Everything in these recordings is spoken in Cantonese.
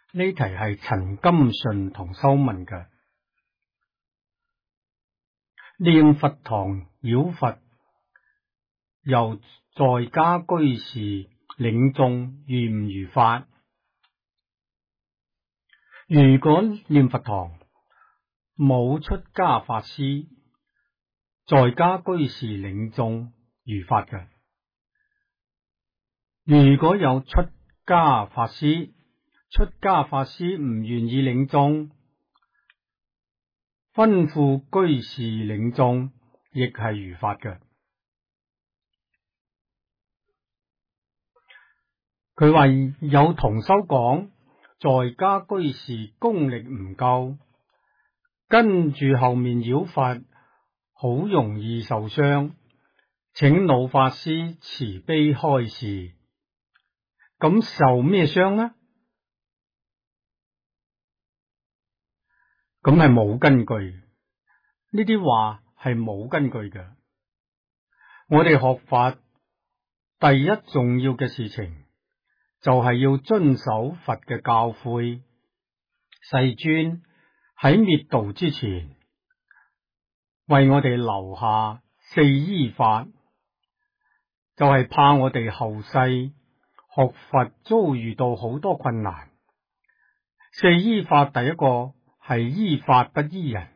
呢題係陳金順同修問嘅。念佛堂繞佛，由在家居士領眾如唔如法？如果念佛堂冇出家法師，在家居士領眾如法嘅。如果有出家法師，出家法師唔願意領眾，吩咐居士領眾，亦係如法嘅。佢話有同修講，在家居士功力唔夠，跟住後面繞法，好容易受傷，請老法師慈悲開示。咁受咩傷呢？咁係冇根據，呢啲話係冇根據嘅。我哋學法第一重要嘅事情就係要遵守佛嘅教誨。世尊喺滅度之前，為我哋留下四依法，就係怕我哋後世學佛遭遇到好多困難。四依法第一個係依法不依人。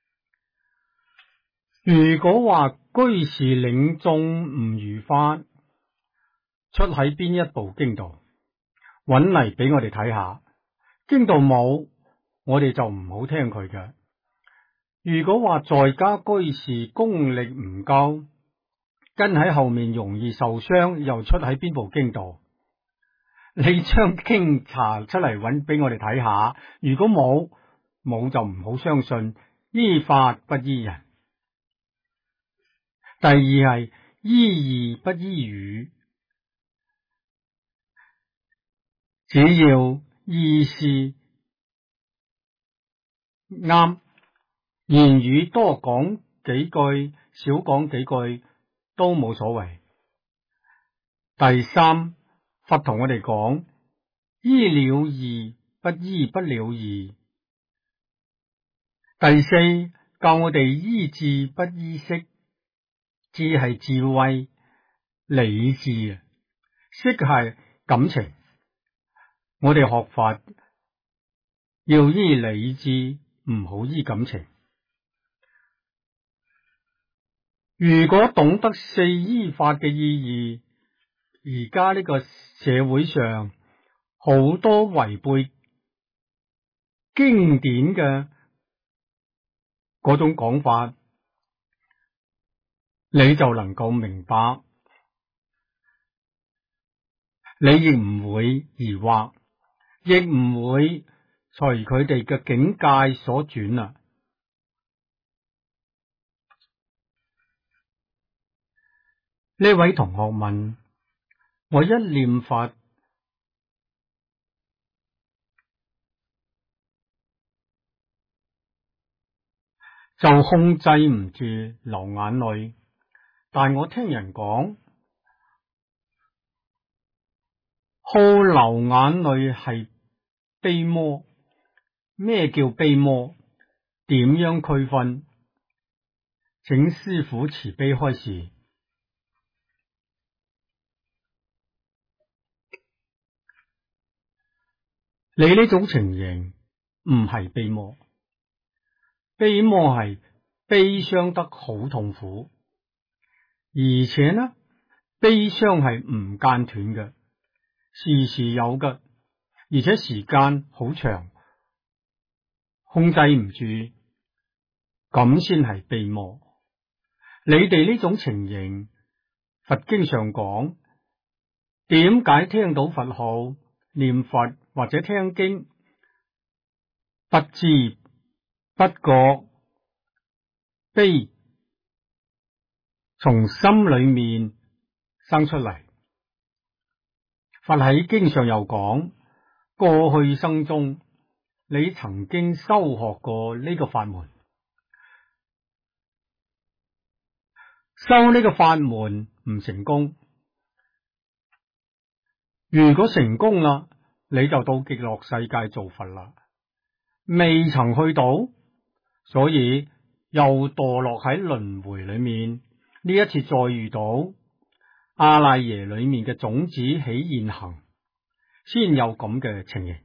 如果話居士領眾唔如法，出喺邊一部經度，搵嚟俾我哋睇下。經度冇，我哋就唔好聽佢嘅。如果話在家居士功力唔夠，跟喺後面容易受傷，又出喺邊部經度？你將經查出嚟搵俾我哋睇下。如果冇就唔好相信，依法不依人。第二係依義不依語，只要意思啱，言語多講幾句，少講幾句都冇所謂。第三，佛同我哋講，依了義不依不了義。第四，教我哋依智不依識。智係智慧、理智，識係感情。我哋學法要依理智，唔好依感情。如果懂得四依法嘅意義，而家呢個社會上好多違背經典嘅嗰種講法，你就能夠明白，你亦唔會疑惑，亦唔會隨佢哋嘅境界所轉啊！呢位同學問：我一念佛就控制唔住流眼淚，但我聽人講，好流眼淚係悲魔。咩叫悲魔？點樣區分？請師父慈悲開示。你呢種情形唔係悲魔，悲魔係悲傷得好痛苦，而且呢，悲傷係唔間斷嘅，時時有嘅，而且時間好長，控制唔住，咁先係悲魔。你哋呢種情形，佛經上講，點解聽到佛號、念佛或者聽經，不知不覺悲從心裏面生出嚟？佛喺經上又講，過去生中你曾經修學過呢個法門，修呢個法門唔成功，如果成功啦， 你就到極樂世界做佛啦。未曾去到，所以又墮落喺輪迴裏面。呢一次再遇到阿賴耶裏面嘅種子起現行，先有咁嘅情形。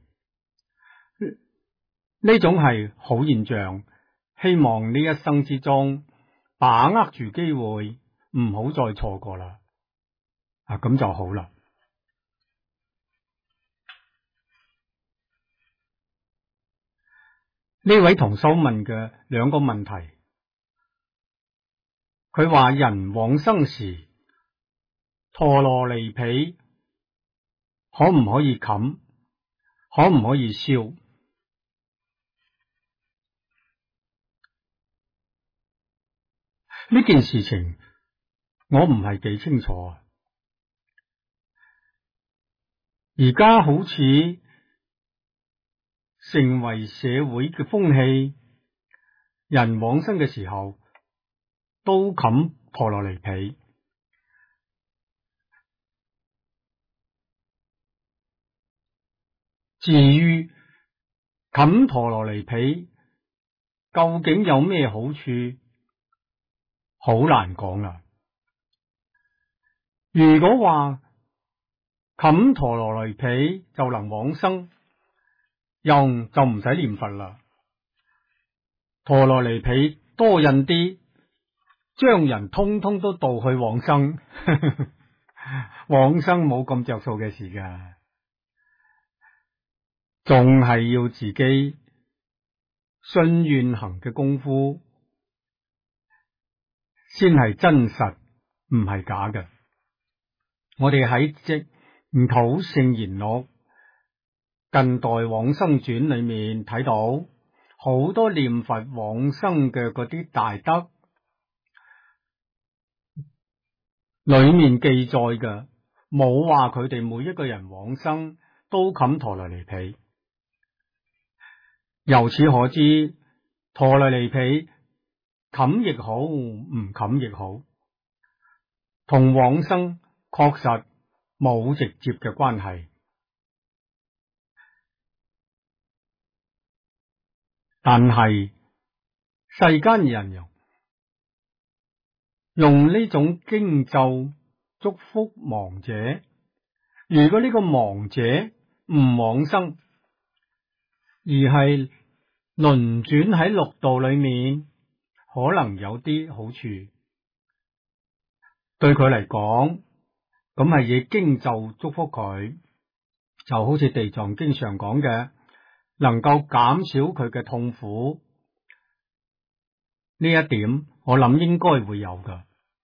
呢種係好現象，希望呢一生之中把握住機會，唔好再錯過啦。咁就好啦。呢位同修問嘅兩個問題，佢話人往生時陀羅尼被可唔可以冚，可唔可以燒？呢件事情我唔係幾清楚。而家好似成為社會嘅風氣，人往生嘅時候都冚陀羅尼被。至於冚陀羅尼被究竟有咩好處，好難講啦。如果話冚陀羅尼被就能往生，就唔使念佛啦。陀羅尼被多印啲，將人通通都導去往生，往生冇咁着數嘅事噶，仲係要自己信願行嘅功夫，先係真實，唔係假嘅。我哋喺《淨土聖言錄》近代往生傳裏面睇到好多念佛往生嘅嗰啲大德，裏面記載嘅冇話佢哋每一個人往生都冚陀羅尼被。由此可知，陀羅尼被冚亦好，唔冚亦好，同往生確實冇直接嘅關係。但係世間人用呢種經咒祝福亡者，如果呢個亡者唔往生，而係輪轉喺六道裏面，可能有啲好處。對佢嚟講，咁係以經咒祝福佢，就好似地藏經常講嘅，能夠減少佢嘅痛苦。呢一點我諗應該會有噶。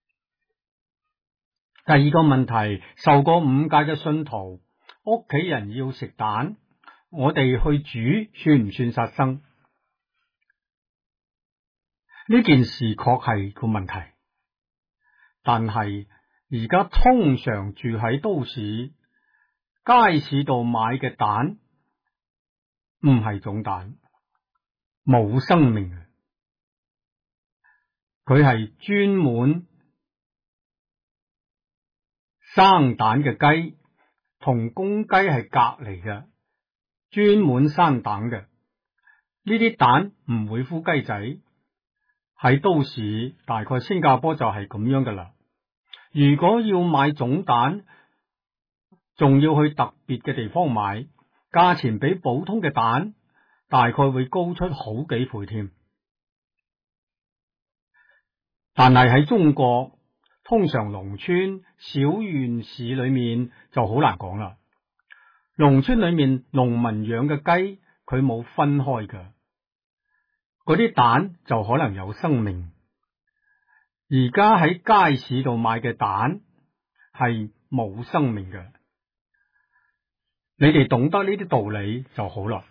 第二個問題，受過五戒嘅信徒，屋企人要食蛋，我哋去煮算唔算殺生？呢件事確係個問題，但係而家通常住喺都市，街市度買嘅蛋唔係種蛋，冇生命嘅，佢係專門生蛋嘅雞，同公雞係隔離嘅，專門生蛋嘅。呢啲蛋唔會孵雞仔。喺都市，大概新加坡就係咁樣噶啦。如果要買種蛋，仲要去特別嘅地方買，價錢比普通嘅蛋大概會高出好幾倍添。但係喺中國，通常農村小縣市裏面就好難講啦。農村裏面農民養嘅雞，佢冇分開㗎。嗰啲蛋就可能有生命。而家喺街市度買嘅蛋係冇生命嘅。你哋懂得呢啲道理就好啦。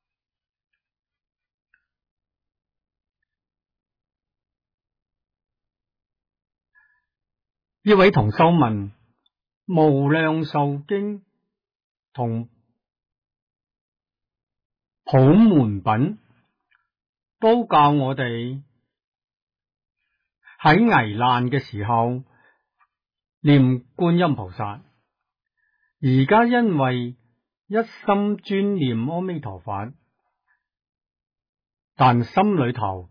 呢位同修問，無量壽經同普門品都教我哋喺危難嘅時候念觀音菩薩。而家因為一心專念阿彌陀佛，但心裏頭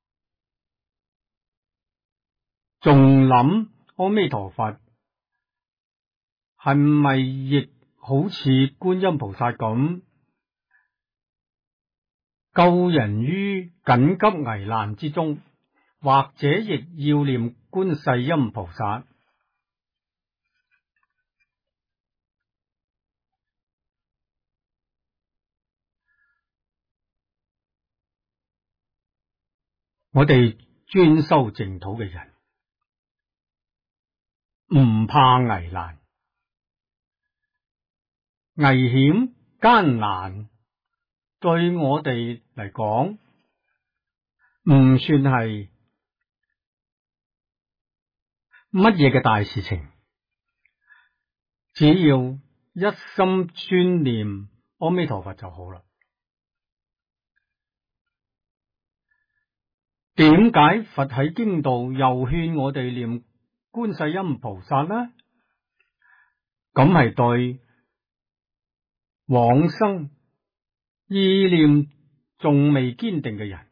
仲諗阿彌陀佛，係咪亦好似觀音菩薩咁救人於緊急危難之中，或者亦要念觀世音菩薩？我哋專修淨土嘅人，唔怕危難、危險、艱難，對我哋嚟講唔算係乜嘢嘅大事情，只要一心專念阿彌陀佛就好啦。點解佛喺經度又勸我哋念觀世音菩薩呢？咁係對往生意念仲未堅定嘅人，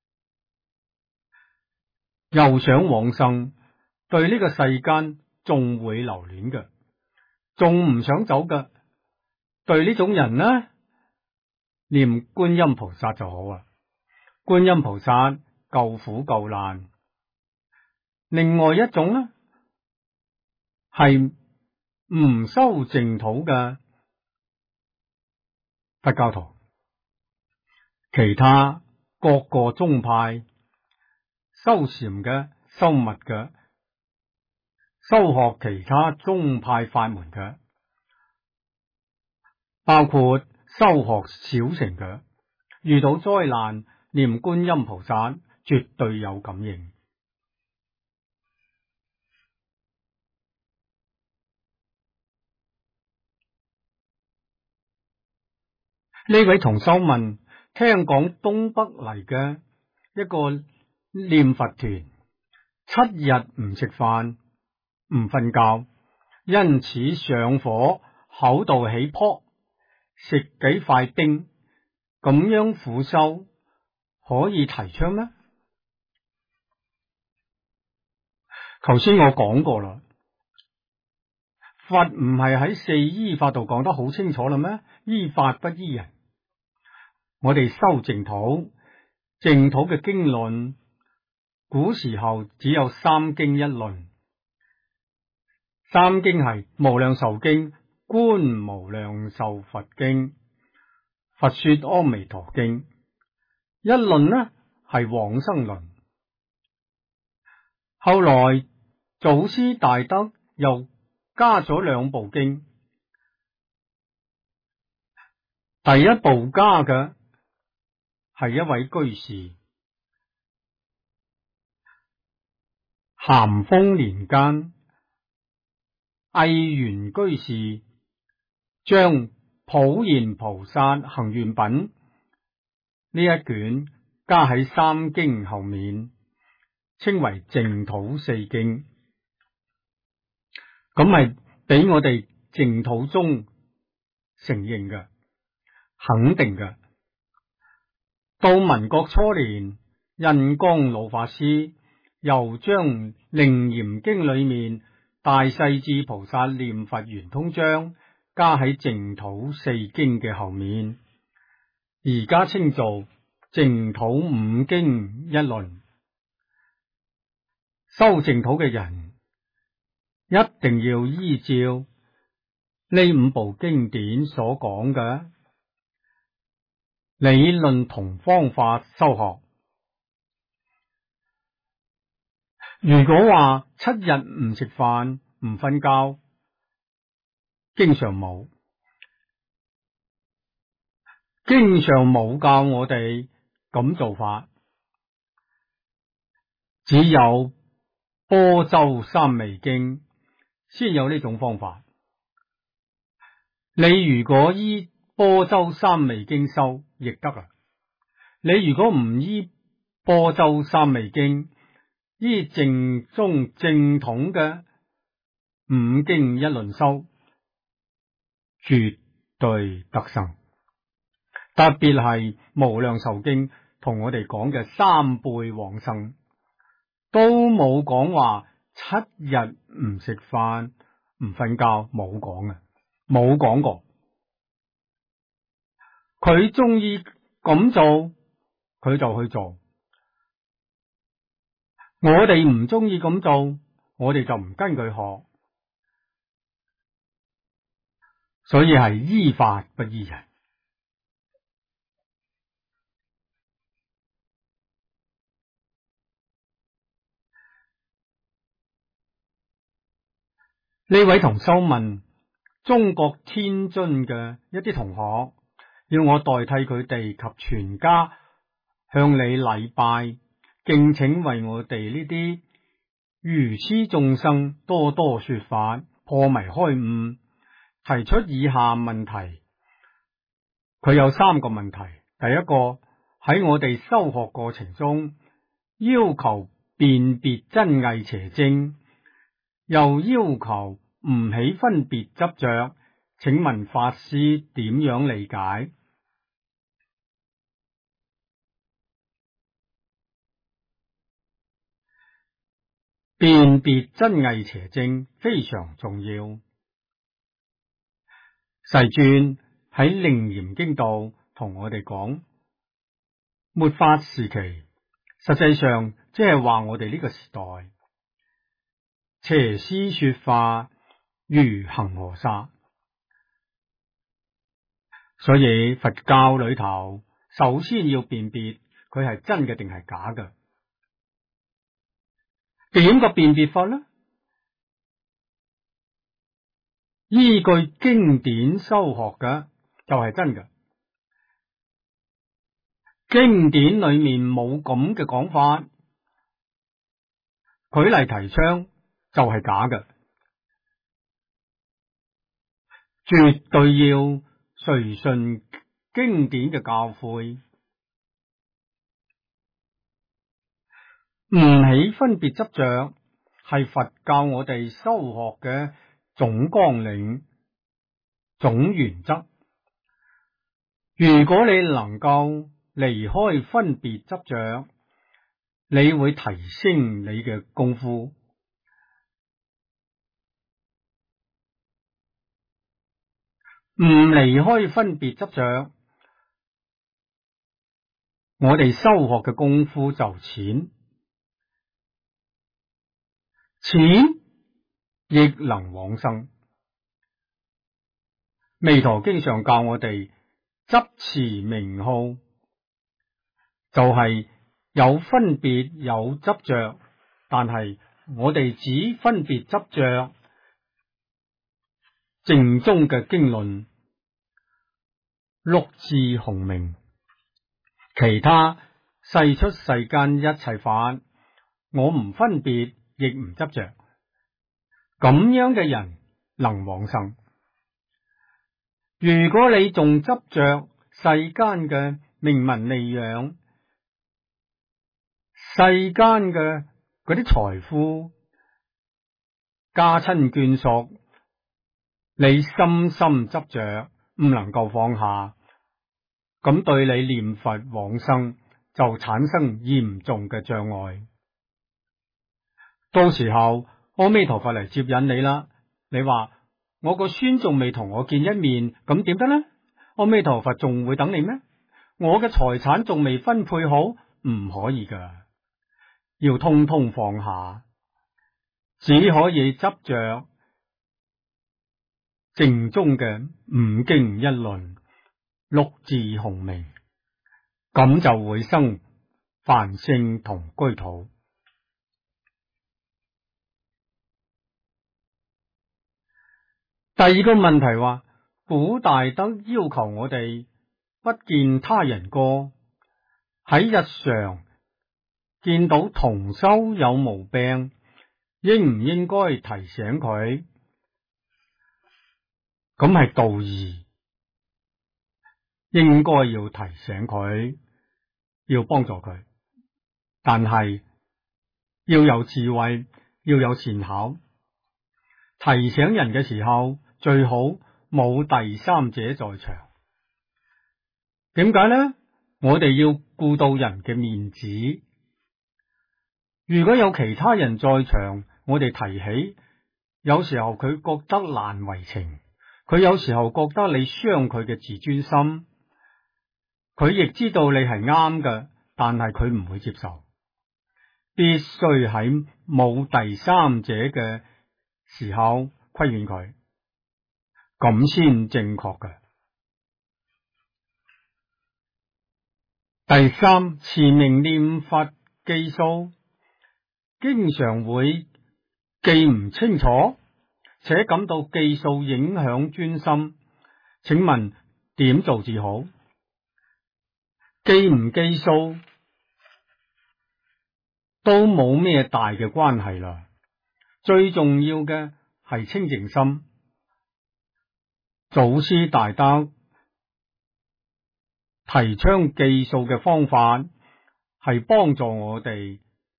又想往生，對呢個世間仲會留戀嘅，仲唔想走嘅，對呢種人呢，念觀音菩薩就好啊。觀音菩薩救苦救難。另外一種呢，係唔修淨土嘅佛教徒，其他各個宗派修禪嘅、修密嘅、修學其他宗派法門嘅，包括修學小乘嘅，遇到災難念觀音菩薩絕對有感應。呢位同修問，聽講東北嚟嘅一個念佛團，7日唔食飯唔瞓覺，因此上火口度起泡，食幾塊丁，咁樣苦修可以提倡咩？頭先我講過啦，佛唔係喺四依法度講得好清楚啦咩？依法不依人。我哋修淨土，淨土嘅經論，古時候只有3經1論。3經係無量壽經、觀無量壽佛經、佛說阿彌陀經。一論呢係往生論。後來祖師大德又加咗2部經，第一部加嘅係一位居士，咸豐年間，魏源居士將普賢菩薩行願品呢一卷加喺3經後面，稱為淨土4經。咁係俾我哋淨土宗承認嘅、肯定嘅。到民國初年，印光老法師又將楞嚴經裏面大勢至菩薩念佛圓通章加喺淨土4經嘅後面，而家稱做淨土5經1論。修淨土嘅人一定要依照呢5部經典所講嘅理論同方法修學。如果話7日唔食飯唔瞓覺，經常冇教我哋咁做法，只有般舟三昧經先有呢種方法。你如果依般舟三昧經修亦得啊，你如果唔依般舟三昧經，依正宗正統嘅5經1論修，絕對得生。特別係無量壽經同我哋講嘅三輩往生，都冇講話7日唔食飯唔瞓覺，冇講嘅，冇講過。佢中意咁做，佢就去做。我哋唔中意咁做，我哋就唔跟佢學。所以係依法不依人。呢位同修問中國天津嘅一啲同學，要我代替佢哋及全家向你禮拜，敬請為我哋呢啲愚癡眾生多多說法，破迷開悟，提出以下問題。佢有3個問題。第一個，喺我哋修學過程中，要求辨別真偽邪正，又要求唔起分別執着，請問法師點樣理解？辨別真偽邪正非常重要。世尊喺《楞嚴經》度同我哋講，末法時期，實際上即係話我哋呢個時代，邪師說法如恆河沙。所以佛教裏頭首先要辨別佢係真嘅定係假嘅。點個辨別法呢？依據經典修學嘅就係真嘅，經典裏面冇咁嘅講法，佢嚟提倡就係假嘅。絕對要隨順經典嘅教誨，唔起分別執着，係佛教我哋修學嘅總綱領、總原則。如果你能夠離開分別執着，你會提升你嘅功夫。唔離開分別執着，我哋修學嘅功夫就淺，淺亦能往生。彌陀經上教我哋執持名號，就係有分別有執着，但係我哋只分別執着正宗嘅經論六字洪名，其他世出世間一切法，我唔分別亦唔執着，咁樣嘅人能往生。如果你仲執着世間嘅名聞利養，世間嘅嗰啲財富、家親眷屬，你深深執着，唔能夠放下，咁對你念佛往生就產生嚴重嘅障礙。到時候阿彌陀佛嚟接引你啦，你話我個孫仲未同我見一面，咁點得呢？阿彌陀佛仲會等你咩？我嘅財產仲未分配好，唔可以噶，要通通放下，只可以執着正宗嘅五經一論、六字洪名，咁就會生梵性同居土。第二個問題話，古大德要求我哋不見他人過，喺日常見到同修有毛病，應唔應該提醒佢？咁係道義，應該要提醒佢，要幫助佢，但係要有智慧，要有善巧。提醒人嘅時候，最好冇第三者在場。點解呢？我哋要顧到人嘅面子。如果有其他人在場，我哋提起，有時候佢覺得難為情，佢有時候覺得你傷佢嘅自尊心，佢亦知道你係啱嘅，但係佢唔會接受，必須喺冇第三者嘅時候規勸佢，咁先正確嘅。第三，持名念佛記數，經常會記唔清楚，且感到記數影響專心，請問點做至好？記唔記數都冇咩大嘅關係啦，最重要嘅係清淨心。祖師大德提倡記數嘅方法，係幫助我哋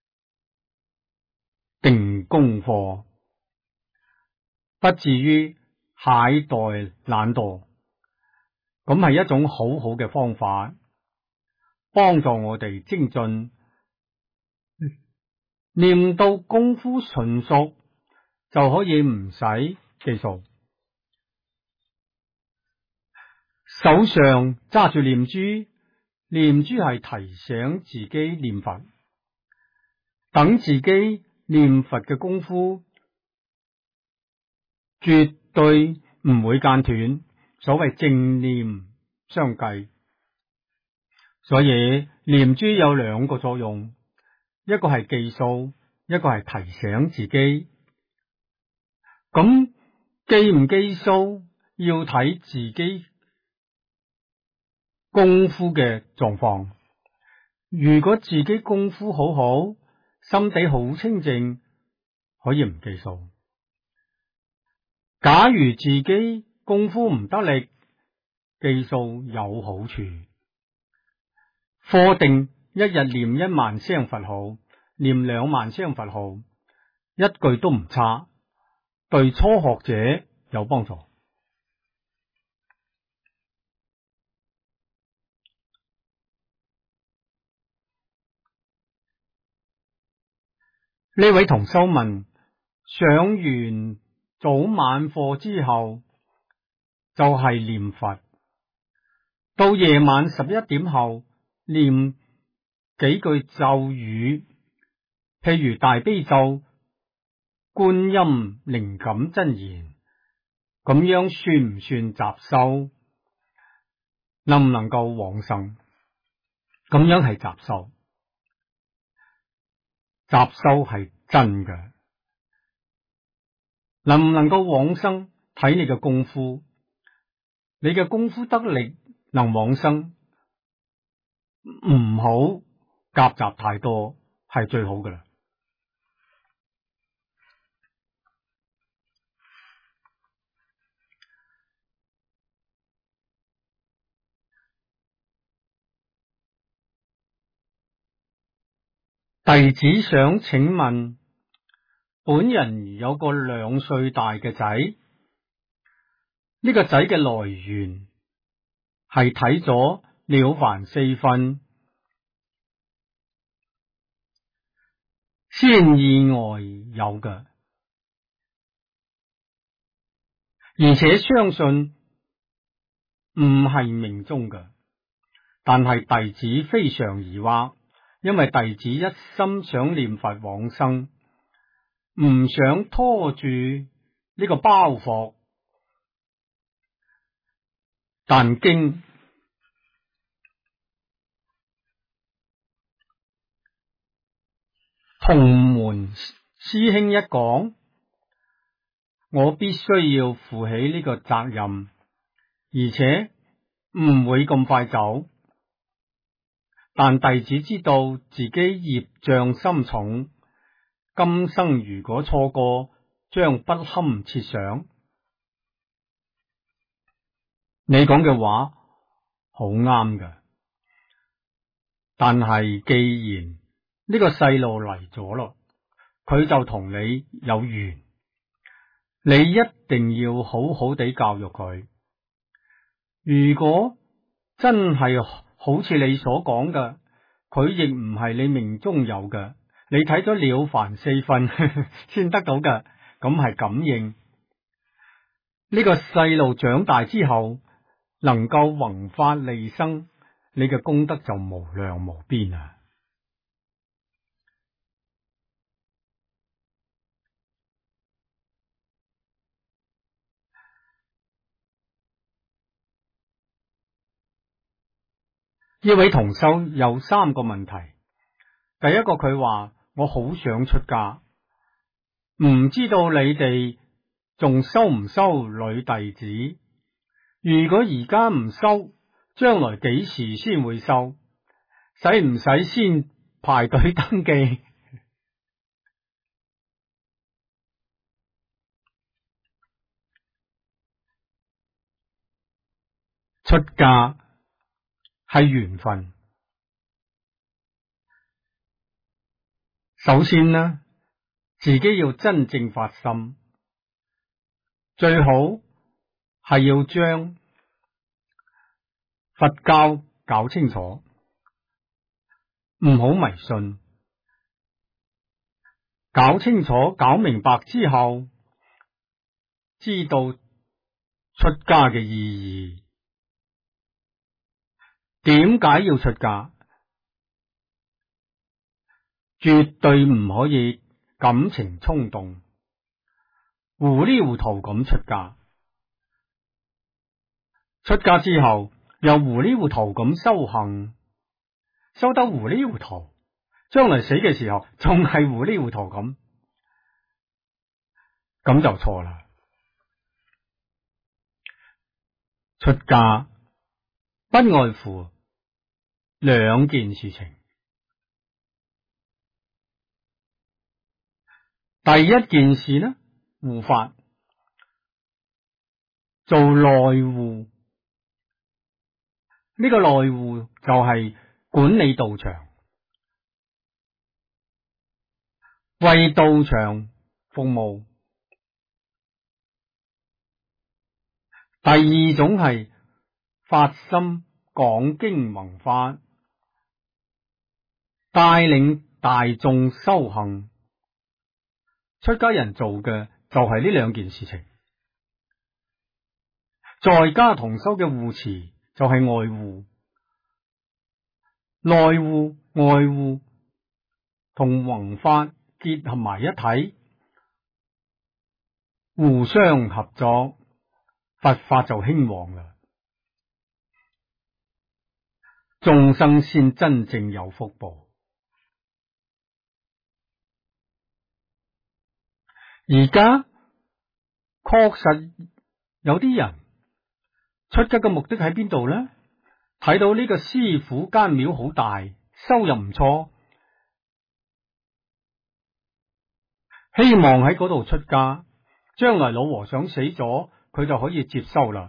定功課，不至於懈怠懶惰。咁係一種好好嘅方法，幫助我哋精進，念到功夫純熟，就可以唔使記數。手上揸住念珠，念珠係提醒自己念佛，等自己念佛嘅功夫絕對唔會間斷，所謂正念相繼。所以念珠有兩個作用，一個係記數，一個係提醒自己。咁記唔記數要睇自己功夫嘅狀況。如果自己功夫好好，心地好清淨，可以唔記數。假如自己功夫唔得力，記數有好處。課定一日念1萬聲佛號，念2萬聲佛號，一句都唔差，對初學者有幫助。呢位同修問，上完早晚課之後就係念佛，到夜晚11點後念幾句咒語，譬如大悲咒、觀音靈感真言，咁樣算唔算雜修？能唔能夠往生？咁樣係雜修。雜修係真嘅，能唔能夠往生睇你嘅功夫，你嘅功夫得力能往生，唔好夾雜太多係最好嘅啦。弟子想請問，本人有個2歲大嘅仔，呢個仔嘅來源係睇咗《了凡四訓》先意外有嘅，而且相信唔係命中嘅，但係弟子非常疑惑，因為弟子一心想念佛往生，唔想拖住呢個包袱，但經同門師兄一講，我必須要負起呢個責任，而且唔會咁快走。但弟子知道自己業障深重，今生如果錯過，將不堪設想。你講嘅話好啱㗎，但係既然呢個細路嚟咗咯，佢就同你有緣， 你一定要好好地教育佢。如果真係好似你所講嘅，佢亦唔係你命中有嘅，你睇咗了凡四訓先得到嘅，咁係感應。呢個細路長大之後能夠弘法利生，你嘅功德就無量無邊啊！呢位同修有3個問題。第一個，佢話我好想出家，唔知道你哋仲收唔收女弟子？如果而家唔收，將來幾時先會收？使唔使先排隊登記？出家係緣分。首先呢，自己要真正發心，最好係要將佛教搞清楚，唔好迷信。搞清楚、搞明白之後，知道出家嘅意義。點解要出家？絕對唔可以感情衝動、糊里糊塗咁出家。出家之後又糊里糊塗咁修行，修得糊里糊塗，將來死嘅時候仲係糊里糊塗咁，咁就錯啦。出家不外乎2件事情。第一件事呢，護法，做內護。呢個內護就係管理道場，為道場服務。第二種係發心講經弘法，帶領大眾修行。出家人做嘅就係呢2件事情。在家同修嘅護持就係外護，內護、外護同弘法結合埋一體，互相合作，佛法就興旺啦，眾生先真正有福報。而家確實有啲人出家嘅目的喺邊度呢？睇到呢個師傅間廟好大，收入唔錯，希望喺嗰度出家，將來老和尚死咗，佢就可以接收啦。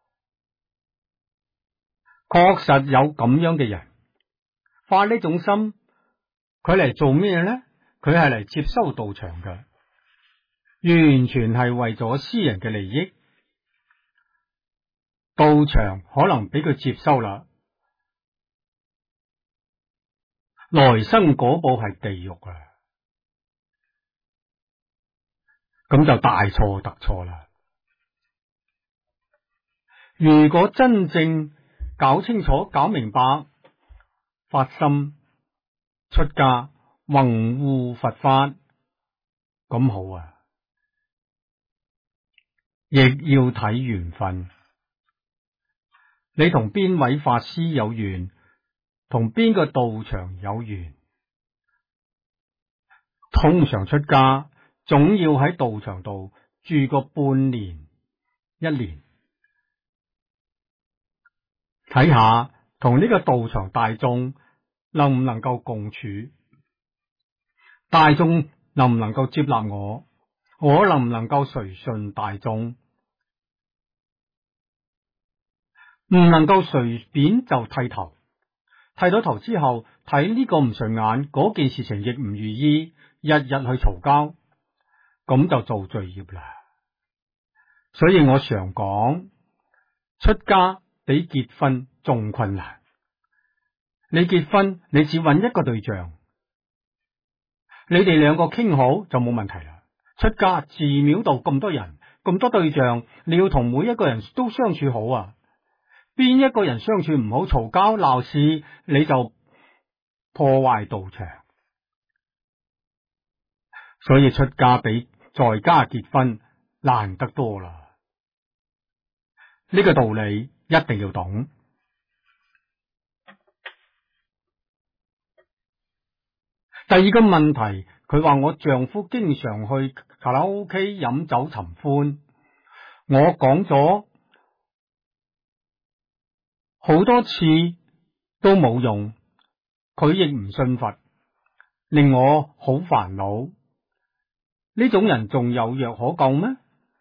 確實有咁樣嘅人發呢種心，佢嚟做咩呢？佢係嚟接收道場嘅，完全係為咗私人嘅利益。道場可能俾佢接收啦，來生嗰步係地獄啊！咁就大錯特錯啦。如果真正搞清楚、搞明白，發心出家弘護佛法，咁好啊！亦要睇緣分。你同邊位法師有緣，同邊個道場有緣。通常出家總要喺道場度住個半年、1年，睇下同呢個道場大眾能唔能夠共處，大眾能唔能夠接納我，我能唔能夠隨順大眾。唔能夠隨便就剃頭，剃咗頭之後睇呢個唔順眼，嗰件事情亦唔如意，日日去嘈交，咁就做罪業啦。 所以我常講，出家比結婚仲困難。你結婚，你只揾一個對象，你哋兩個傾好就冇問題啦。出家寺廟度咁多人，咁多對象，你要同每一個人都相處好啊。邊一個人相處唔好，嘈交鬧事，你就破壞道場。所以出家比在家結婚難得多啦。呢個道理一定要懂。第二個問題，佢話我丈夫經常去卡拉 OK 飲酒尋歡，我講咗好多次都冇用，佢亦唔信佛，令我好煩惱。呢種人仲有藥可救咩？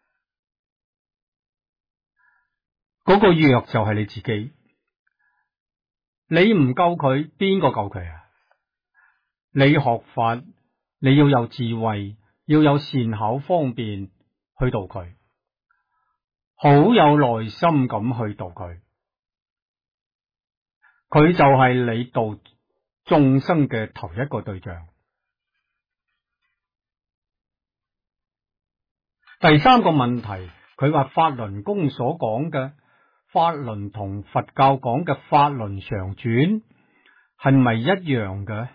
嗰個藥就係你自己，你唔救佢，邊個救佢啊？你學法，你要有智慧，要有善巧方便去度佢，好有耐心咁去度佢，佢就係你度眾生嘅頭一個對象。第三個問題，佢話法輪功所講嘅法輪同佛教講嘅法輪常轉係咪一樣嘅？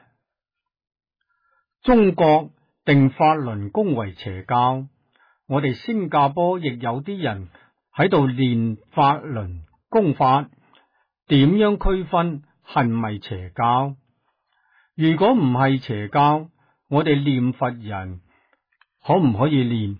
中國定法輪功為邪教，我哋新加坡亦有啲人喺度練法輪功法，點樣區分係咪邪教？如果唔係邪教，我哋念佛人可唔可以練？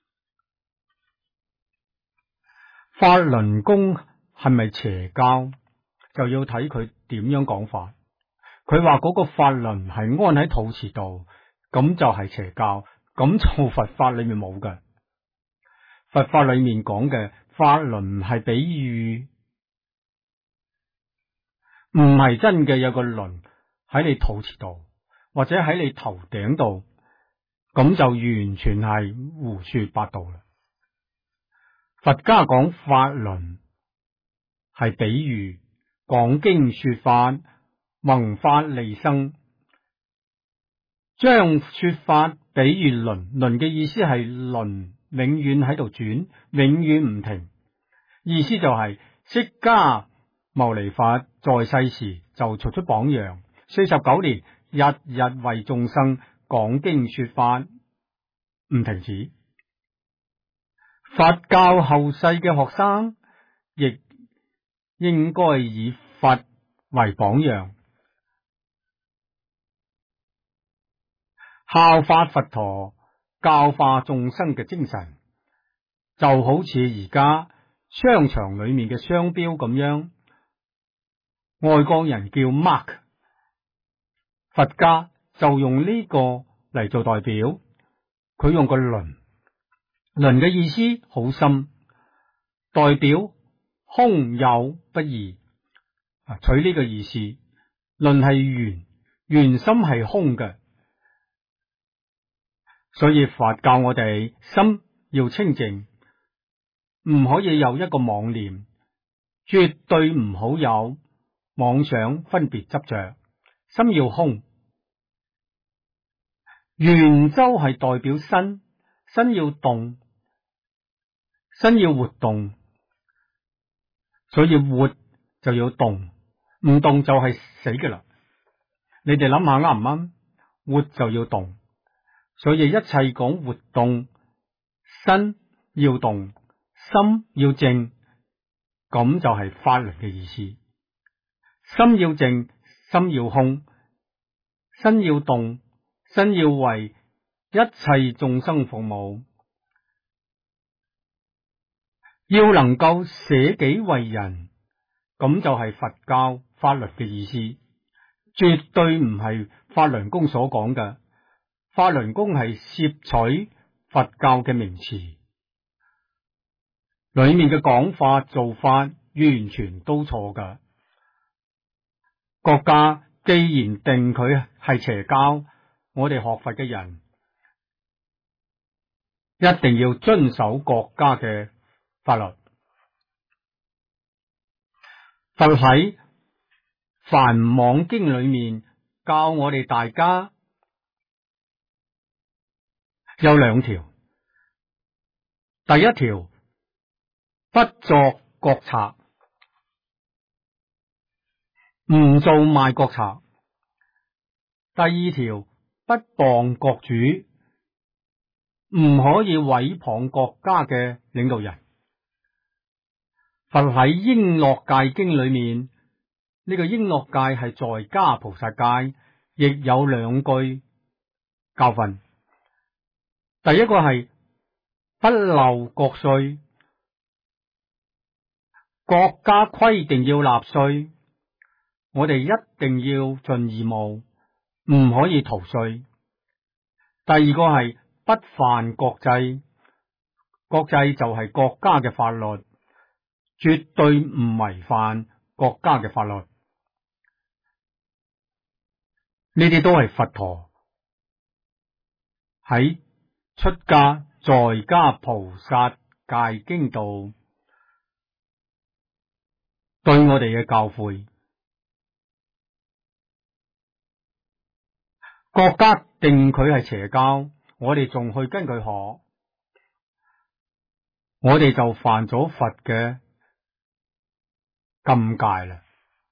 法輪功係咪邪教，就要睇佢點樣講法。佢話嗰個法輪係安喺肚臍度，咁就係邪教，咁就佛法裏面冇嘅。佛法裏面講嘅法輪係比喻，唔係真嘅有個輪喺你肚臍度，或者喺你頭頂度，咁就完全係胡說八道啦。佛家講法輪係比喻，講經說法，弘法利生，將說法比喻輪，輪嘅意思係輪永遠喺度轉，永遠唔停。意思就係釋迦牟尼佛在世時就做出榜樣，49年日日為眾生講經說法，唔停止。佛教後世嘅學生亦應該以佛為榜樣，效法佛陀教化眾生嘅精神，就好似而家商場裏面嘅商標咁樣，外國人叫 mark， 佛家就用呢個嚟做代表，佢用個輪，輪嘅意思好深，代表空有不二，取呢個意思，輪係圓，圓心係空嘅。所以佛教我哋心要清淨，唔可以有一個妄念，絕對唔好有妄想分別執着，心要空。圓周係代表身，身要動，身要活動，所以活就要動，唔動就係死㗎喇。你哋諗下啱唔啱？活就要動。所以一切講活動，身要動，心要靜，咁就係法輪嘅意思。心要靜，心要空，身要動，身要為一切眾生服務，要能夠捨己為人，咁就係佛教法律嘅意思，絕對唔係法輪功所講嘅。法輪功係攝取佛教嘅名詞，裏面嘅講法做法完全都錯㗎。國家既然定佢係邪教，我哋學佛嘅人一定要遵守國家嘅法律。佛喺《梵網經》裏面教我哋大家有兩條。第一條，不作國賊，唔做賣國賊。第二條，不謗國主，唔可以毀謗國家嘅領導人。佛喺《應樂戒經》裏面，呢個應樂戒係在家菩薩戒，亦有兩句教訓。第一個係不漏國稅，國家規定要納稅，我哋一定要盡義務，唔可以逃稅。第二個係不犯國制，國制就係國家嘅法律，絕對唔違反國家嘅法律。呢啲都係佛陀喺出家在家菩薩戒經度對我哋嘅教誨。國家定佢係邪教，我哋仲去跟佢學，我哋就犯咗佛嘅禁戒啦。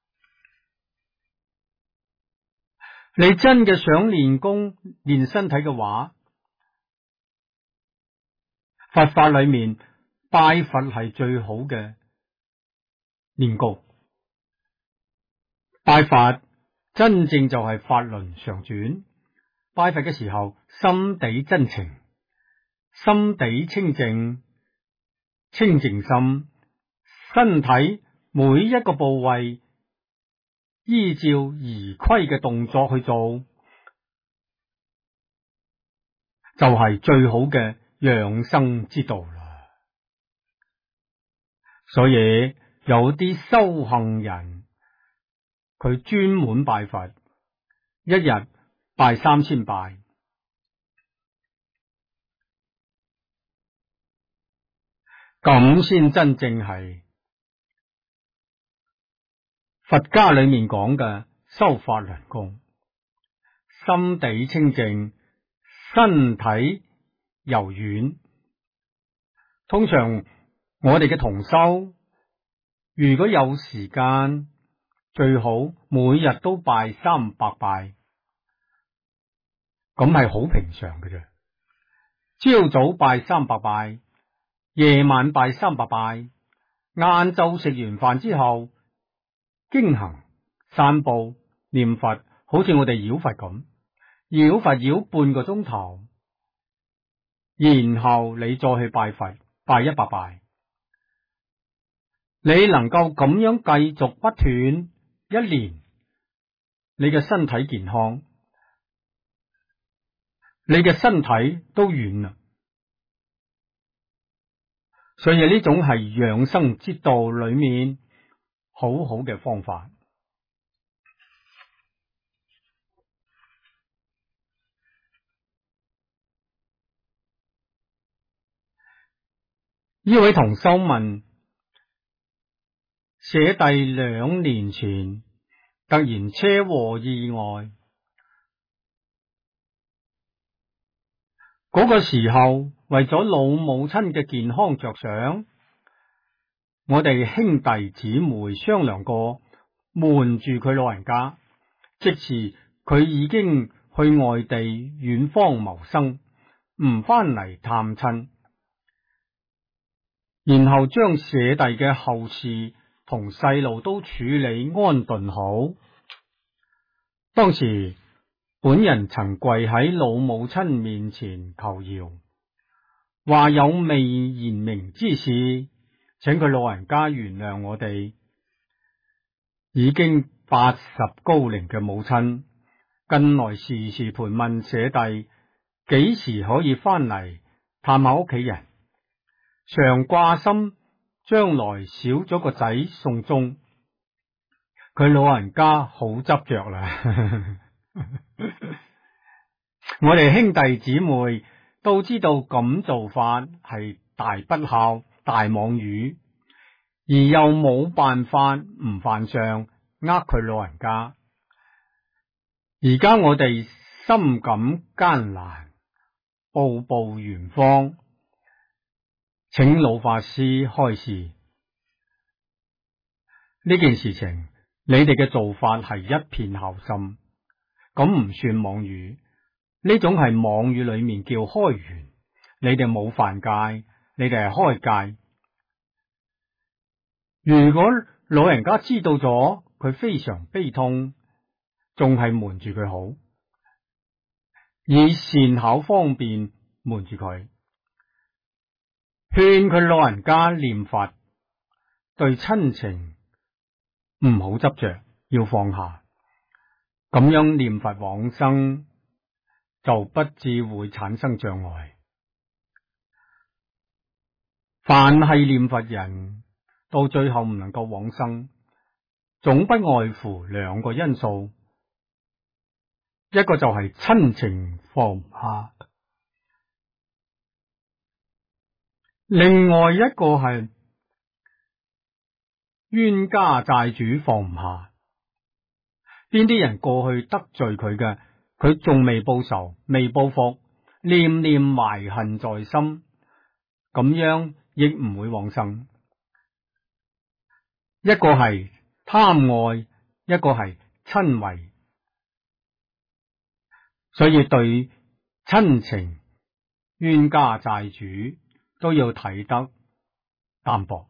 你真嘅想練功練身體嘅話，佛法裏面拜佛係最好嘅練功。拜佛真正就係法輪常轉。拜佛嘅時候，心地真情，心地清淨，清淨心，身體每一個部位依照儀規嘅動作去做，就係最好嘅養生之道啦。所以有啲修行人，佢專門拜佛，一日拜3000拜。咁先真正係佛家裏面講嘅修法輪功，心地清淨，身體柔軟。通常我哋嘅同修，如果有時間，最好每日都拜300拜，咁係好平常嘅啫。朝早拜300拜，夜晚拜300拜，晏晝食完飯之後經行散步念佛，好似我哋繞佛咁，繞佛繞半個鐘頭，然後你再去拜佛，拜100拜。你能夠咁樣繼續不斷1年，你嘅身體健康，你嘅身體都軟啦。所以呢種係養生之道裏面好好嘅方法。呢位同修問，舍弟2年前突然車禍意外，嗰個時候為咗老母親嘅健康着想，我哋兄弟姊妹商量過，瞞住佢老人家，即時佢已經去外地遠方謀生，唔翻嚟探親，然後將舍弟嘅後事同細路都處理安頓好。當時本人曾跪喺老母親面前求饒，話有未言明之事，請佢老人家原諒我哋。已經80高齡嘅母親，近來時時盤問舍弟幾時可以翻嚟探下屋企人，常掛心將來少咗個仔送終，佢老人家好執着啦。我哋兄弟姊妹都知道咁做法係大不孝， 大妄語，而又冇辦法唔犯上佢老人家。而家我哋深感艱難，步步圓方，請老法師開示。呢件事情，你哋嘅做法係一片孝心，咁唔算妄語。呢種係妄語裏面叫開緣，你哋冇犯戒，你哋係開戒。如果老人家知道咗，佢非常悲痛，仲係瞞住佢好，以善巧方便瞞住佢，勸佢老人家念佛，對親情唔好執着，要放下，咁樣念佛往生就不至會產生障礙。凡係念佛人，到最後唔能夠往生，總不外乎兩個因素，一個就係親情放唔下，另外一個係冤家債主放唔下。邊啲人過去得罪佢嘅，佢仲未報仇，未報復，念念懷恨在心，咁樣亦唔會往生。一個係貪愛，一個係親為，所以對親情、冤家債主都要睇得淡薄。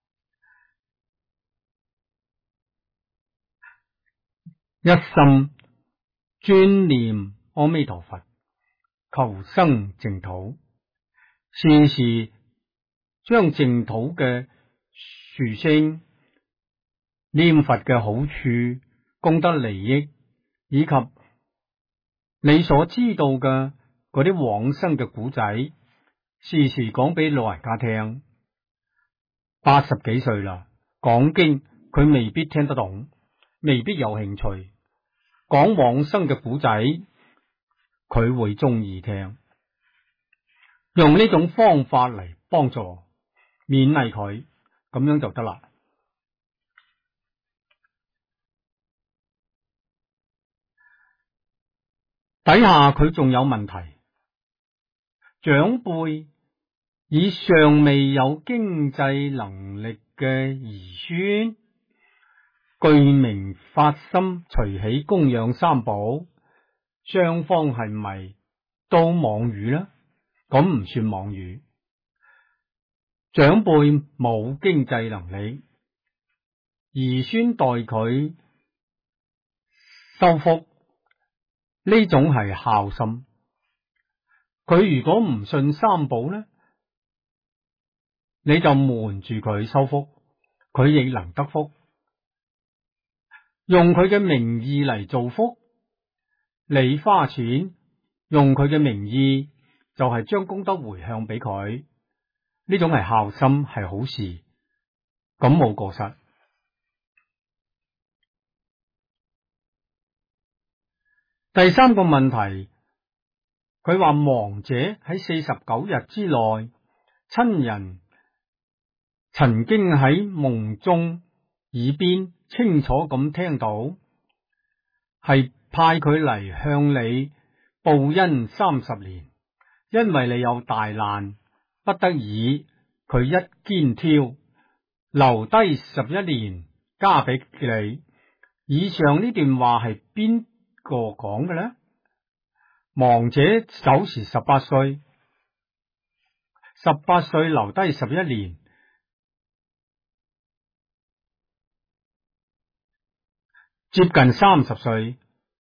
一心專念阿彌陀佛，求生淨土，時時將淨土嘅殊勝、念佛嘅好處、功德利益，以及你所知道嘅嗰啲往生嘅古仔，時時講俾老人家聽。80幾歲啦，講經佢未必聽得懂，未必有興趣。講往生嘅古仔，佢會中意聽。用呢種方法嚟幫助勉勵佢，咁樣就得啦。底下佢仲有問題，長輩以尚未有經濟能力嘅兒孫，具名發心隨喜供養三寶，雙方係咪都妄語呢？咁唔算妄語。長輩冇經濟能力，兒孫代佢修福，呢種係孝心。佢如果唔信三寶呢，你就瞞住佢修福，佢亦能得福。用佢嘅名義嚟造福，你花錢用佢嘅名義，就係將功德回向俾佢，呢種係孝心，係好事，咁冇過失。第三個問題，佢話亡者喺49日之內，親人曾經喺夢中耳邊清楚咁聽到，係派佢嚟向你報恩30年，因為你有大難，不得已佢一肩挑，留低11年加俾你。以上呢段話係邊個講嘅呢？亡者走時18歲，18歲留低11年。接近30歲，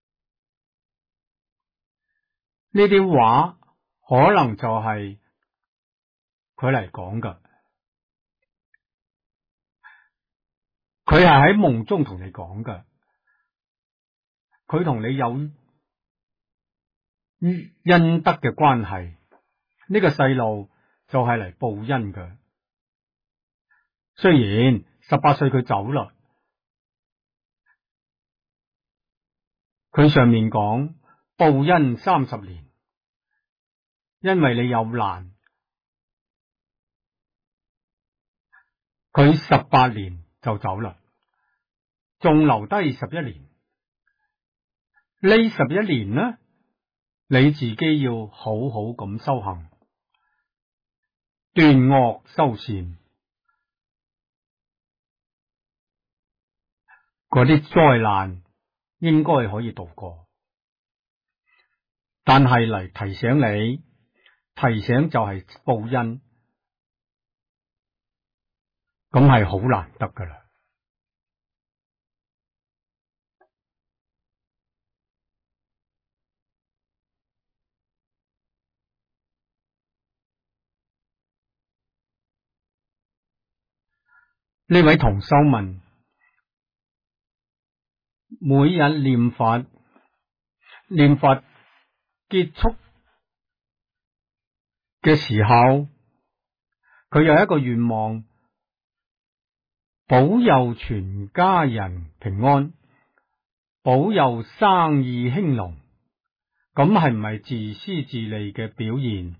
呢啲話可能就係佢嚟講噶，佢係喺夢中同你講噶，佢同你有恩德嘅關係，呢個細路就係嚟報恩噶。雖然18歲佢走啦。佢上面講報恩30年，因為你有難， 佢18年就走啦，仲留低11年。呢11年呢，你自己要好好咁修行，斷惡修善，嗰啲災難應該可以度過。但係嚟提醒你，提醒就係報恩，咁係好難得噶啦。呢位同修問：每日念佛結束嘅時候，佢有一個願望，保佑全家人平安，保佑生意興隆，咁係唔係自私自利嘅表現？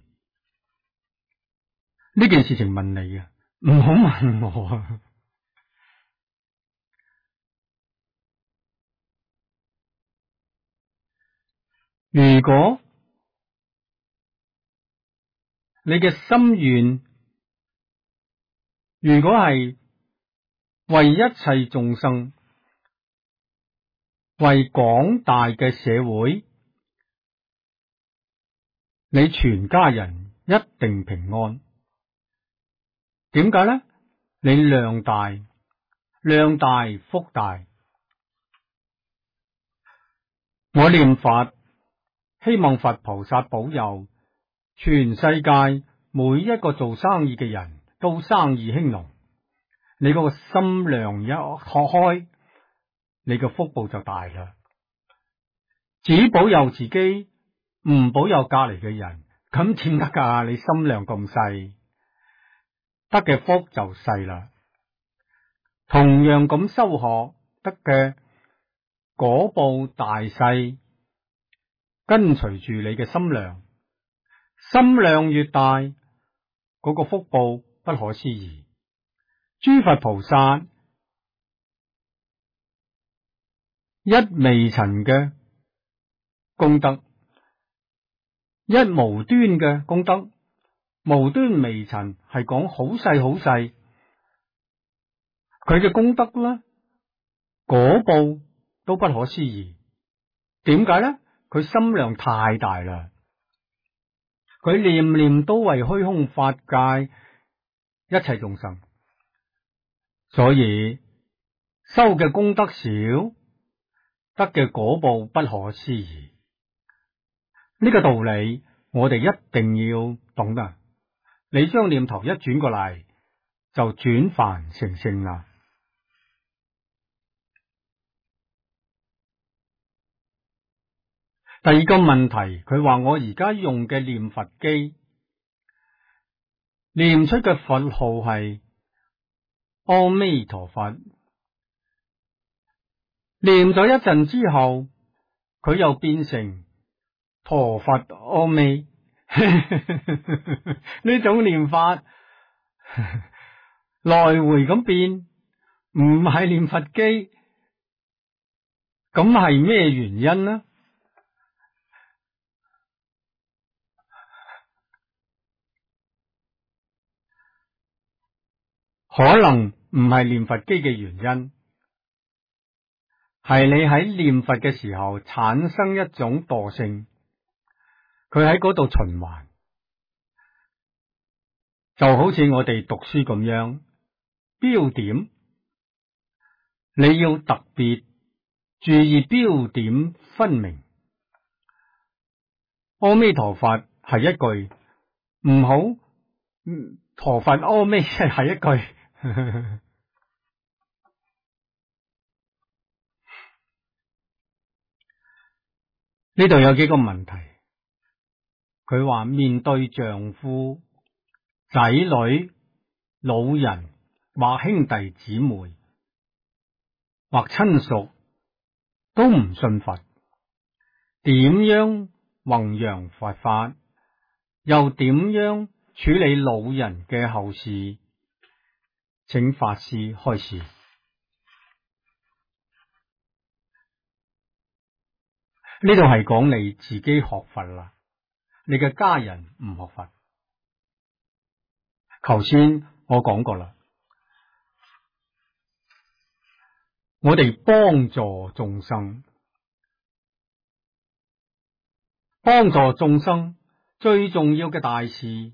呢件事情問你啊，唔好問我啊。如果你嘅心願，如果係為一切眾生，為廣大嘅社會，你全家人一定平安。點解呢？你量大福大。我念佛，希望佛菩薩保佑全世界每一個做生意嘅人都生意興隆。你嗰個心量一開，你嘅福報就大啦。只保佑自己，唔保佑隔籬嘅人，咁點得噶？你心量咁細，得嘅福就細啦。同樣咁修學得嘅果報大細，跟隨住你嘅心量，心量越大，嗰個福報不可思議。諸佛菩薩一微塵嘅功德，一無端嘅功德，無端微塵係講好細好細，佢嘅功德咧，果報都不可思議。點解咧？佢心量太大啦，佢念念都為虛空法界一切眾生，所以修嘅功德少，得嘅果報不可思議。呢個道理我哋一定要懂得。你將念頭一轉過嚟，就轉凡成聖啦。第二個問題，佢話我而家用嘅念佛機，念出嘅佛號係阿彌陀佛，念咗一陣之後，佢又變成陀佛阿彌。呢種念法來回咁變，唔係念佛機，咁係咩原因呢？可能唔係念佛機嘅原因，係你喺念佛嘅時候產生一種惰性，佢喺嗰度循環，就好似我哋讀書咁樣，標點你要特別注意標點分明。阿彌陀佛係一句，唔好陀佛阿彌係一句。呢度有幾個問題，佢話面對丈夫、仔女、老人或兄弟姊妹或親屬都唔信佛，點樣弘揚佛法，又點樣處理老人嘅後事？ 請法師開示。呢度係講你自己學佛啦，你嘅家人唔學佛。頭先我講過啦，我哋幫助眾生，幫助眾生最重要嘅大事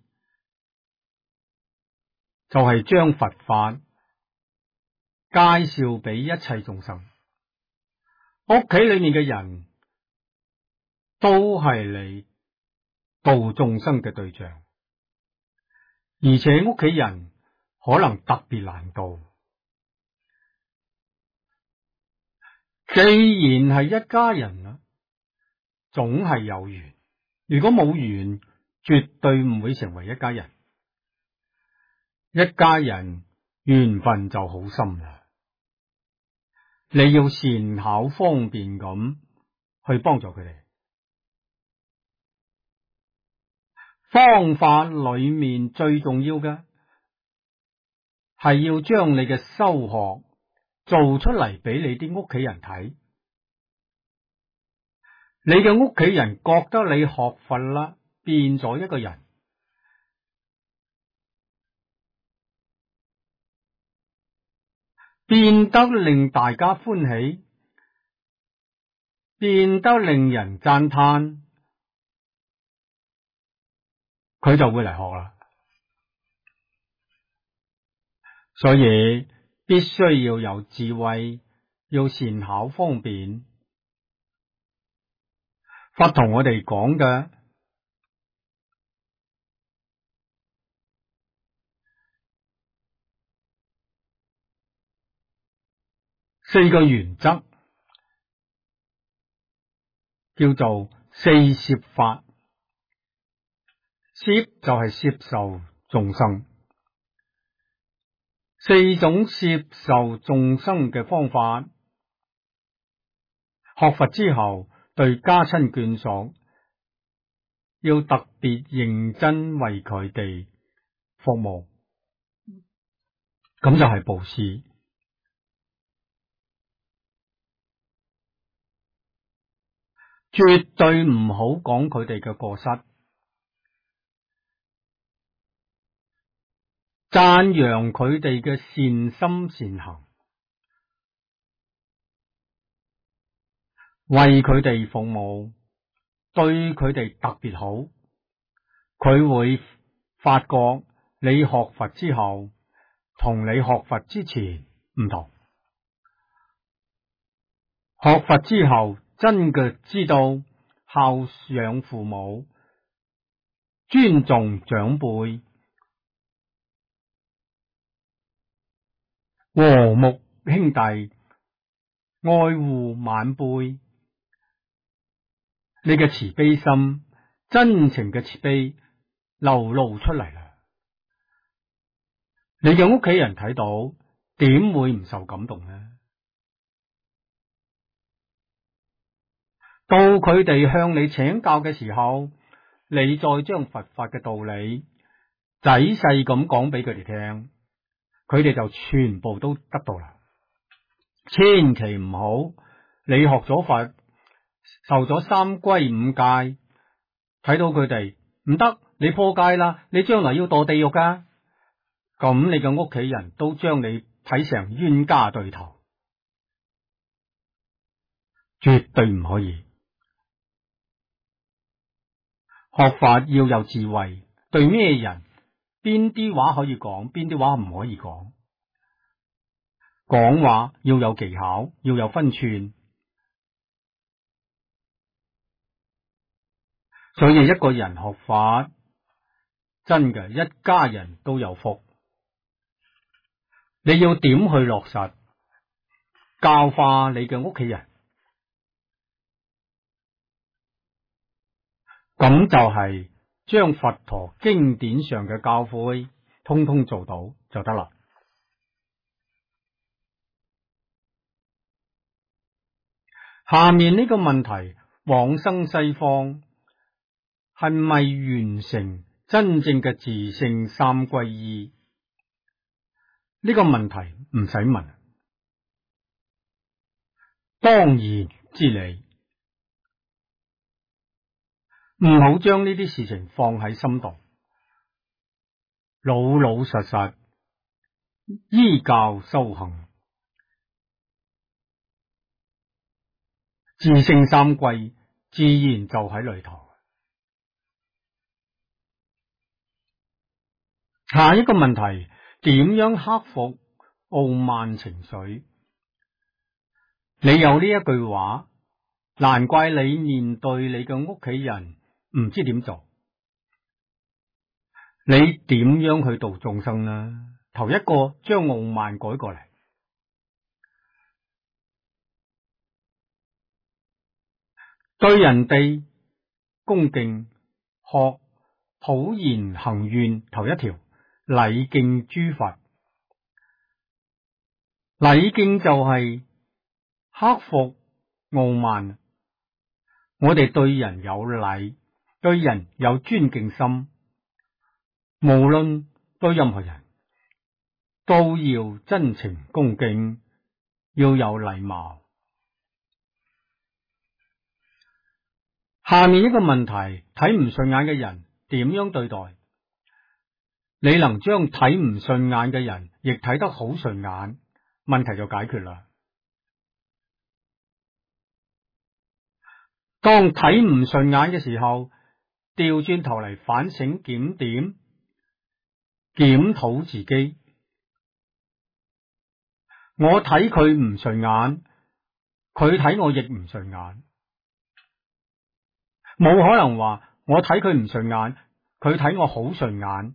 就係將佛法介紹俾一切眾生。屋企裏面嘅人都係你度眾生嘅對象，而且屋企人可能特別難度。既然係一家人啦，總係有緣。如果冇緣，絕對唔會成為一家人。一家人緣分就好深啦。你要善巧方便咁去幫助佢哋。方法裏面最重要嘅係要將你嘅修學做出嚟俾你啲屋企人睇。你嘅屋企人覺得你學佛啦，變咗一個人，變得令大家歡喜，變得令人讚嘆，佢就會嚟學啦。所以必須要有智慧，要善巧方便。佛同我哋講嘅四個原則叫做四攝法。攝就係攝受眾生，四種攝受眾生嘅方法。學佛之後，對家親眷屬要特別認真為佢哋服務，咁就係布施。絕對唔好講佢哋嘅過失，讚揚佢哋嘅善心善行，為佢哋服務，對佢哋特別好。佢會發覺你學佛之後同你學佛之前唔同。學佛之後真嘅知道孝養父母、尊重長輩、和睦兄弟、愛護晚輩，你嘅慈悲心、真情嘅慈悲流露出嚟啦。你嘅屋企人睇到，點會唔受感動呢？到佢哋向你請教嘅時候，你再將佛法嘅道理仔細咁講俾佢哋聽，佢哋就全部都得到啦。千祈唔好你學咗佛，受咗三歸五戒，睇到佢哋唔得，你破戒啦，你將來要墮地獄噶，咁你嘅屋企人都將你睇成冤家對頭，絕對唔可以。學法要有智慧，對咩人，邊啲話可以講，邊啲話唔可以講。講話要有技巧，要有分寸。所以一個人學法，真嘅，一家人都有福。你要點去落實，教化你嘅屋企人，咁就係將佛陀經典上嘅教誨通通做到就得啦。下面呢個問題，往生西方係咪完成真正嘅自性三歸依？ 呢個問題唔使問，當然之理。唔好將呢啲事情放喺心度，老老實實依教修行，自性三歸自然就喺裏頭。下一個問題，點樣克服傲慢情緒？你有呢一句話，難怪你面對你嘅屋企人唔知點做。你點樣去度眾生呢？頭一個將傲慢改過嚟，對人哋恭敬，學普賢行願頭一條，禮敬諸佛。禮敬就係克服傲慢，我哋對人有禮，對人有尊敬心，無論對任何人都要真情恭敬，要有禮貌。下面一個問題，睇唔順眼嘅人點樣對待？你能將睇唔順眼嘅人亦睇得好順眼，問題就解決啦。當睇唔順眼嘅時候，調轉頭嚟反省檢點，檢討自己。我睇佢唔順眼，佢睇我亦唔順眼，冇可能話我睇佢唔順眼，佢睇我好順眼，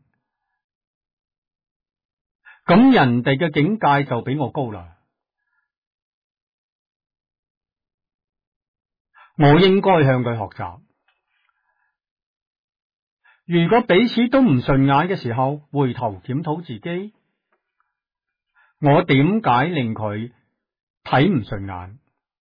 咁人哋嘅境界就比我高啦。我應該向佢學習。如果彼此都唔順眼嘅時候，回頭檢討自己，我點解令佢睇唔順眼？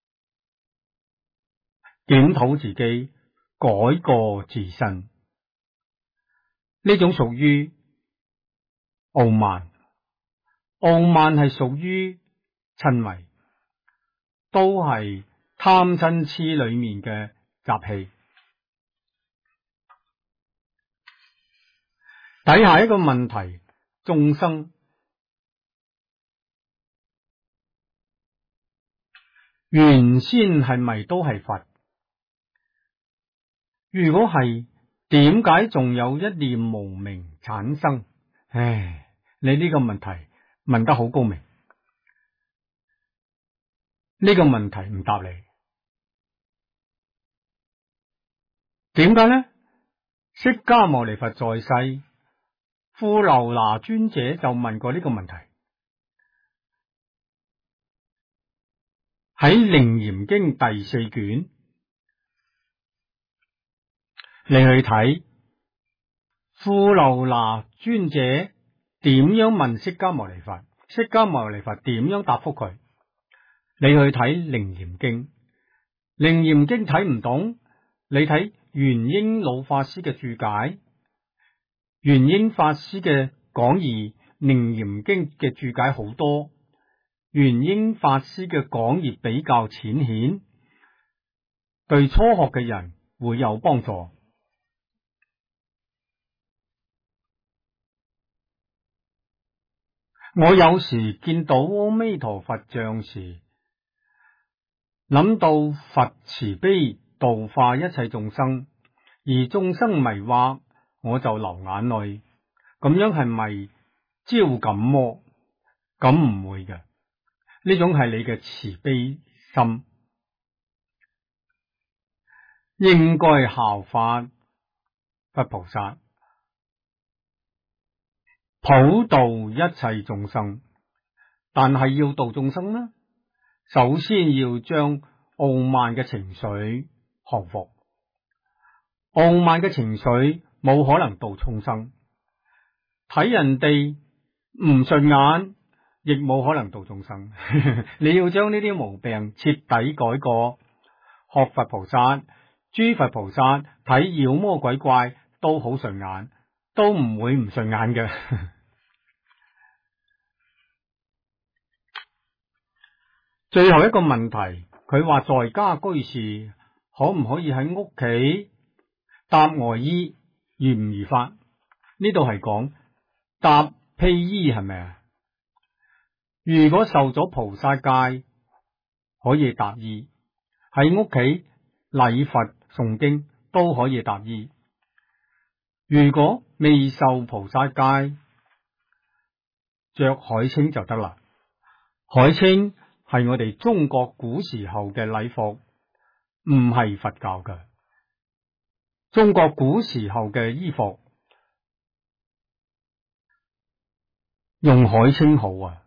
檢討自己，改過自新，呢種屬於傲慢。傲慢係屬於瞋恚，都係貪嗔痴裏面嘅習氣。睇下一個問題，眾生原先係咪都係佛？如果係，點解仲有一念無明產生？唉，你呢個問題問得好高明，呢個問題唔答你。點解呢？釋迦牟尼佛在世，富樓那尊者就問過呢個問題。喺《楞嚴經》第4卷，你去睇富樓那尊者點樣問釋迦牟尼佛，釋迦牟尼佛點樣答覆佢。你去睇《楞嚴經》，《楞嚴經》睇唔懂，你睇元英老法師嘅注解，元英法師嘅講義《楞嚴經》嘅注解好多，元英法師嘅講義比較淺顯，對初學嘅人會有幫助。我有時見到阿彌陀佛像時，諗到佛慈悲度化一切眾生，而眾生迷惑，我就流眼淚。咁樣係咪招感魔？咁唔會嘅，呢種係你嘅慈悲心，應該效法佛菩薩，普度一切眾生。但係要度眾生呢，首先要將傲慢嘅情緒降服。傲慢嘅情緒冇可能度眾生，睇人哋唔順眼亦冇可能度眾生。你要將呢啲毛病徹底改過，學佛菩薩，諸佛菩薩睇妖魔鬼怪都好順眼，都唔會唔順眼嘅。 最後一個問題，佢話在家居士可唔可以喺屋企搭外衣，如唔如法？呢度係講搭披衣係咪啊？如果受咗菩薩戒，可以搭衣，喺屋企禮佛誦經都可以搭衣。如果未受菩薩戒，着海青就得啦。海青係我哋中國古時候嘅禮服，唔係佛教嘅。中國古時候嘅衣服用海青好啊。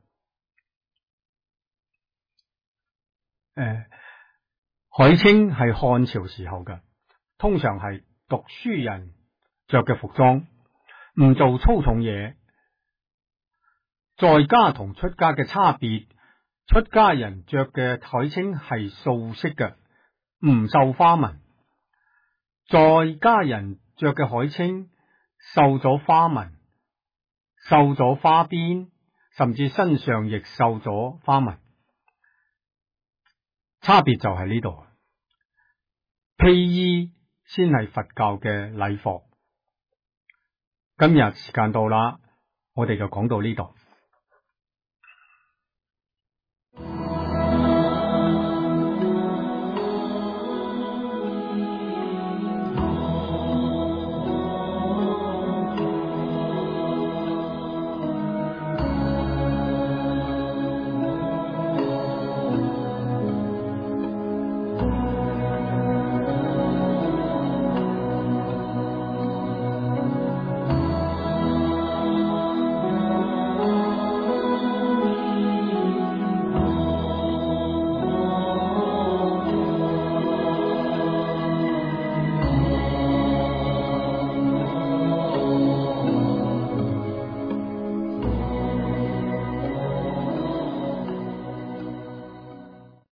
海青係漢朝時候嘅，通常係讀書人着嘅服裝，唔做粗重嘢。在家同出家嘅差別，出家人着嘅海青係素色嘅，唔繡花紋；在家人着嘅海青繡咗花紋，繡咗花邊，甚至身上亦繡咗花紋。差別就喺呢度，披衣先係佛教嘅禮服。今日時間到啦，我哋就講到呢度。